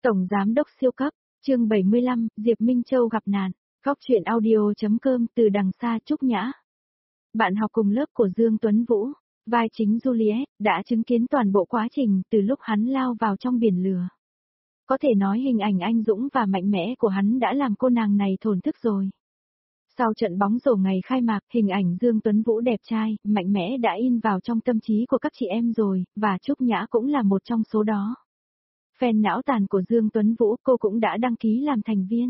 Tổng Giám đốc siêu cấp, chương 75, Diệp Minh Châu gặp nạn, Góc truyện audio.com từ đằng xa Trúc Nhã. Bạn học cùng lớp của Dương Tuấn Vũ, vai chính Juliet, đã chứng kiến toàn bộ quá trình từ lúc hắn lao vào trong biển lửa. Có thể nói hình ảnh anh dũng và mạnh mẽ của hắn đã làm cô nàng này thổn thức rồi. Sau trận bóng rổ ngày khai mạc, hình ảnh Dương Tuấn Vũ đẹp trai, mạnh mẽ đã in vào trong tâm trí của các chị em rồi, và Trúc Nhã cũng là một trong số đó. Fan não tàn của Dương Tuấn Vũ, cô cũng đã đăng ký làm thành viên.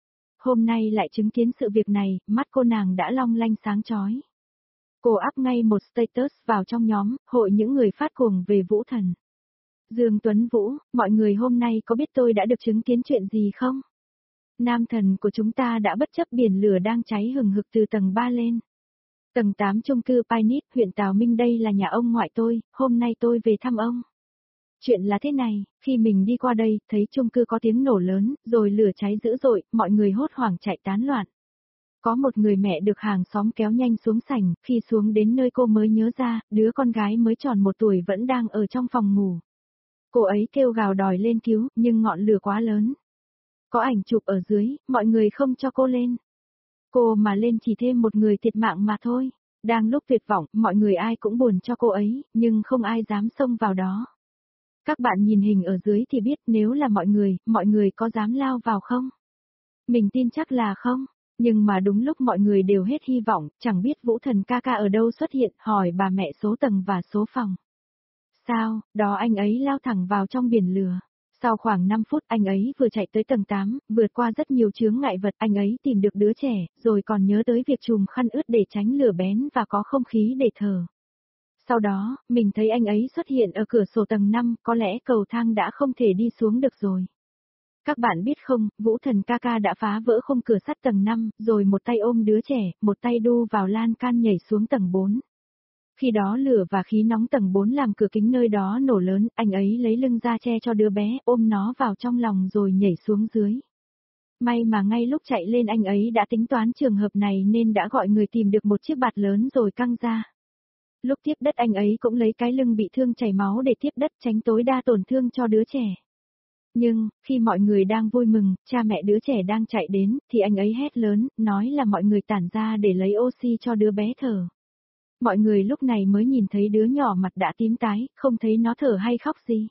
Hôm nay lại chứng kiến sự việc này, mắt cô nàng đã long lanh sáng chói. Cô up ngay một status vào trong nhóm, hội những người phát cuồng về Vũ Thần. Dương Tuấn Vũ, mọi người hôm nay có biết tôi đã được chứng kiến chuyện gì không? Nam thần của chúng ta đã bất chấp biển lửa đang cháy hừng hực từ tầng 3 lên. Tầng 8 chung cư Pinit, huyện Tào Minh, đây là nhà ông ngoại tôi, hôm nay tôi về thăm ông. Chuyện là thế này, khi mình đi qua đây, thấy chung cư có tiếng nổ lớn, rồi lửa cháy dữ dội, mọi người hốt hoảng chạy tán loạn. Có một người mẹ được hàng xóm kéo nhanh xuống sảnh, khi xuống đến nơi cô mới nhớ ra, đứa con gái mới tròn 1 tuổi vẫn đang ở trong phòng ngủ. Cô ấy kêu gào đòi lên cứu, nhưng ngọn lửa quá lớn. Có ảnh chụp ở dưới, mọi người không cho cô lên. Cô mà lên chỉ thêm một người thiệt mạng mà thôi. Đang lúc tuyệt vọng, mọi người ai cũng buồn cho cô ấy, nhưng không ai dám xông vào đó. Các bạn nhìn hình ở dưới thì biết nếu là mọi người có dám lao vào không? Mình tin chắc là không, nhưng mà đúng lúc mọi người đều hết hy vọng, chẳng biết Vũ Thần ca ca ở đâu xuất hiện, hỏi bà mẹ số tầng và số phòng. Sao, đó anh ấy lao thẳng vào trong biển lửa. Sau khoảng 5 phút anh ấy vừa chạy tới tầng 8, vượt qua rất nhiều chướng ngại vật, anh ấy tìm được đứa trẻ, rồi còn nhớ tới việc chùm khăn ướt để tránh lửa bén và có không khí để thở. Sau đó, mình thấy anh ấy xuất hiện ở cửa sổ tầng 5, có lẽ cầu thang đã không thể đi xuống được rồi. Các bạn biết không, Vũ Thần ca ca đã phá vỡ khung cửa sắt tầng 5, rồi một tay ôm đứa trẻ, một tay đu vào lan can nhảy xuống tầng 4. Khi đó lửa và khí nóng tầng 4 làm cửa kính nơi đó nổ lớn, anh ấy lấy lưng ra che cho đứa bé, ôm nó vào trong lòng rồi nhảy xuống dưới. May mà ngay lúc chạy lên anh ấy đã tính toán trường hợp này nên đã gọi người tìm được một chiếc bạt lớn rồi căng ra. Lúc tiếp đất anh ấy cũng lấy cái lưng bị thương chảy máu để tiếp đất tránh tối đa tổn thương cho đứa trẻ. Nhưng, khi mọi người đang vui mừng, cha mẹ đứa trẻ đang chạy đến, thì anh ấy hét lớn, nói là mọi người tản ra để lấy oxy cho đứa bé thở. Mọi người lúc này mới nhìn thấy đứa nhỏ mặt đã tím tái, không thấy nó thở hay khóc gì.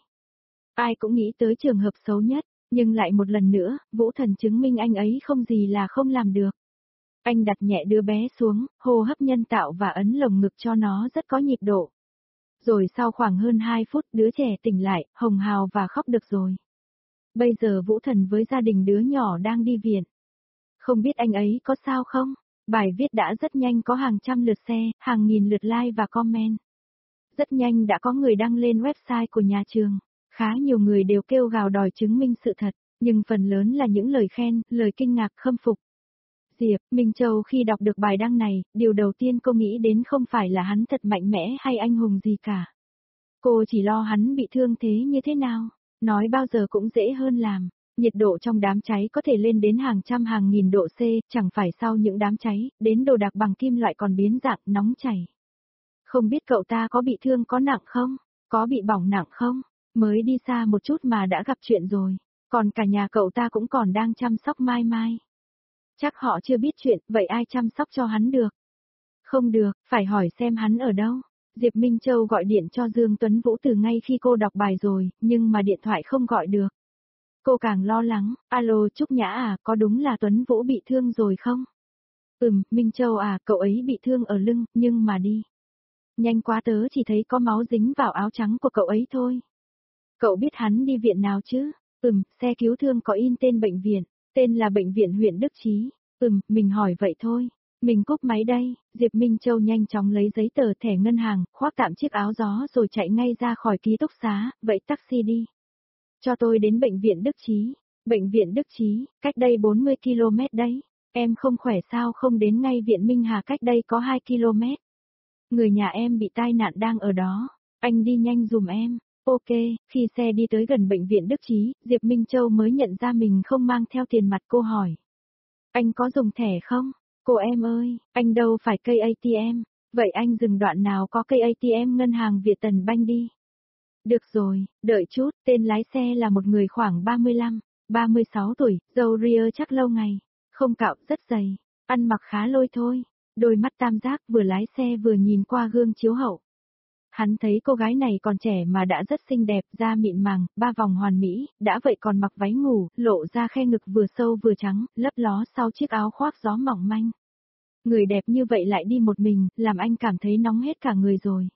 Ai cũng nghĩ tới trường hợp xấu nhất, nhưng lại một lần nữa, Vũ Thần chứng minh anh ấy không gì là không làm được. Anh đặt nhẹ đứa bé xuống, hô hấp nhân tạo và ấn lồng ngực cho nó rất có nhịp độ. Rồi sau khoảng hơn 2 phút đứa trẻ tỉnh lại, hồng hào và khóc được rồi. Bây giờ Vũ Thần với gia đình đứa nhỏ đang đi viện. Không biết anh ấy có sao không? Bài viết đã rất nhanh có hàng trăm lượt share, hàng nghìn lượt like và comment. Rất nhanh đã có người đăng lên website của nhà trường. Khá nhiều người đều kêu gào đòi chứng minh sự thật, nhưng phần lớn là những lời khen, lời kinh ngạc khâm phục. Diệp Minh Châu khi đọc được bài đăng này, điều đầu tiên cô nghĩ đến không phải là hắn thật mạnh mẽ hay anh hùng gì cả. Cô chỉ lo hắn bị thương thế như thế nào, nói bao giờ cũng dễ hơn làm. Nhiệt độ trong đám cháy có thể lên đến hàng trăm hàng nghìn độ C, chẳng phải sau những đám cháy, đến đồ đạc bằng kim loại còn biến dạng nóng chảy. Không biết cậu ta có bị thương có nặng không? Có bị bỏng nặng không? Mới đi xa một chút mà đã gặp chuyện rồi. Còn cả nhà cậu ta cũng còn đang chăm sóc Mai Mai. Chắc họ chưa biết chuyện, vậy ai chăm sóc cho hắn được? Không được, phải hỏi xem hắn ở đâu. Diệp Minh Châu gọi điện cho Dương Tuấn Vũ từ ngay khi cô đọc bài rồi, nhưng mà điện thoại không gọi được. Cô càng lo lắng, alo Trúc Nhã à, có đúng là Tuấn Vũ bị thương rồi không? Minh Châu à, cậu ấy bị thương ở lưng, nhưng mà đi. Nhanh quá tớ chỉ thấy có máu dính vào áo trắng của cậu ấy thôi. Cậu biết hắn đi viện nào chứ? Xe cứu thương có in tên bệnh viện, tên là Bệnh viện huyện Đức Trí. Mình hỏi vậy thôi. Mình cúp máy đây, Diệp Minh Châu nhanh chóng lấy giấy tờ thẻ ngân hàng, khoác tạm chiếc áo gió rồi chạy ngay ra khỏi ký túc xá, vậy taxi đi. Cho tôi đến Bệnh viện Đức Trí. Bệnh viện Đức Trí, cách đây 40 km đấy. Em không khỏe sao không đến ngay viện Minh Hà cách đây có 2 km. Người nhà em bị tai nạn đang ở đó. Anh đi nhanh dùm em. Ok, khi xe đi tới gần Bệnh viện Đức Trí, Diệp Minh Châu mới nhận ra mình không mang theo tiền mặt, cô hỏi. Anh có dùng thẻ không? Cô em ơi, anh đâu phải cây ATM. Vậy anh dừng đoạn nào có cây ATM ngân hàng Viettelbank đi. Được rồi, đợi chút, tên lái xe là một người khoảng 35, 36 tuổi, râu ria chắc lâu ngày, không cạo, rất dày, ăn mặc khá lôi thôi, đôi mắt tam giác vừa lái xe vừa nhìn qua gương chiếu hậu. Hắn thấy cô gái này còn trẻ mà đã rất xinh đẹp, da mịn màng, ba vòng hoàn mỹ, đã vậy còn mặc váy ngủ, lộ ra khe ngực vừa sâu vừa trắng, lấp ló sau chiếc áo khoác gió mỏng manh. Người đẹp như vậy lại đi một mình, làm anh cảm thấy nóng hết cả người rồi.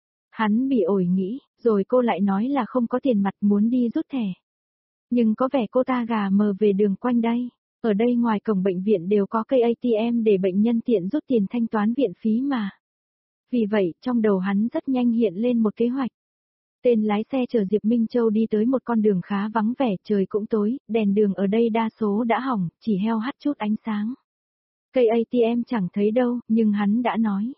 Hắn bị ổi nghĩ, rồi cô lại nói là không có tiền mặt muốn đi rút thẻ. Nhưng có vẻ cô ta gà mờ về đường quanh đây. Ở đây ngoài cổng bệnh viện đều có cây ATM để bệnh nhân tiện rút tiền thanh toán viện phí mà. Vì vậy, trong đầu hắn rất nhanh hiện lên một kế hoạch. Tên lái xe chở Diệp Minh Châu đi tới một con đường khá vắng vẻ, trời cũng tối, đèn đường ở đây đa số đã hỏng, chỉ heo hắt chút ánh sáng. Cây ATM chẳng thấy đâu, nhưng hắn đã nói.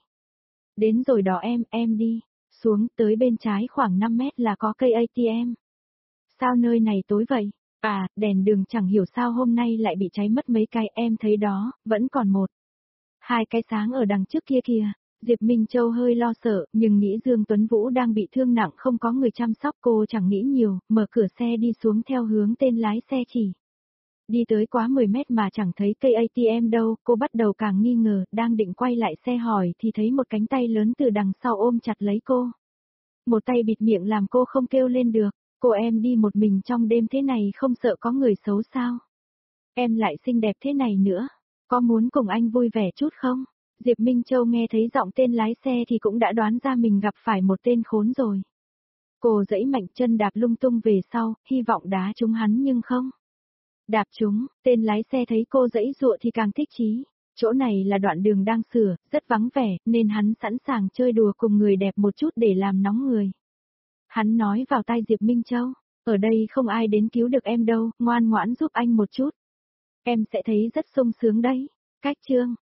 Đến rồi đó em đi. Xuống, tới bên trái khoảng 5 mét là có cây ATM. Sao nơi này tối vậy? À, đèn đường chẳng hiểu sao hôm nay lại bị cháy mất mấy cái, em thấy đó, vẫn còn một. Hai cái sáng ở đằng trước kia kìa. Diệp Minh Châu hơi lo sợ, nhưng nghĩ Dương Tuấn Vũ đang bị thương nặng không có người chăm sóc, cô chẳng nghĩ nhiều, mở cửa xe đi xuống theo hướng tên lái xe chỉ. Đi tới quá 10 mét mà chẳng thấy cây ATM đâu, cô bắt đầu càng nghi ngờ, đang định quay lại xe hỏi thì thấy một cánh tay lớn từ đằng sau ôm chặt lấy cô. Một tay bịt miệng làm cô không kêu lên được, cô em đi một mình trong đêm thế này không sợ có người xấu sao? Em lại xinh đẹp thế này nữa, có muốn cùng anh vui vẻ chút không? Diệp Minh Châu nghe thấy giọng tên lái xe thì cũng đã đoán ra mình gặp phải một tên khốn rồi. Cô giãy mạnh chân đạp lung tung về sau, hy vọng đá trúng hắn nhưng không. Đạp trúng, tên lái xe thấy cô giãy giụa thì càng thích chí. Chỗ này là đoạn đường đang sửa, rất vắng vẻ, nên hắn sẵn sàng chơi đùa cùng người đẹp một chút để làm nóng người. Hắn nói vào tai Diệp Minh Châu, ở đây không ai đến cứu được em đâu, ngoan ngoãn giúp anh một chút. Em sẽ thấy rất sung sướng đấy. Cách chương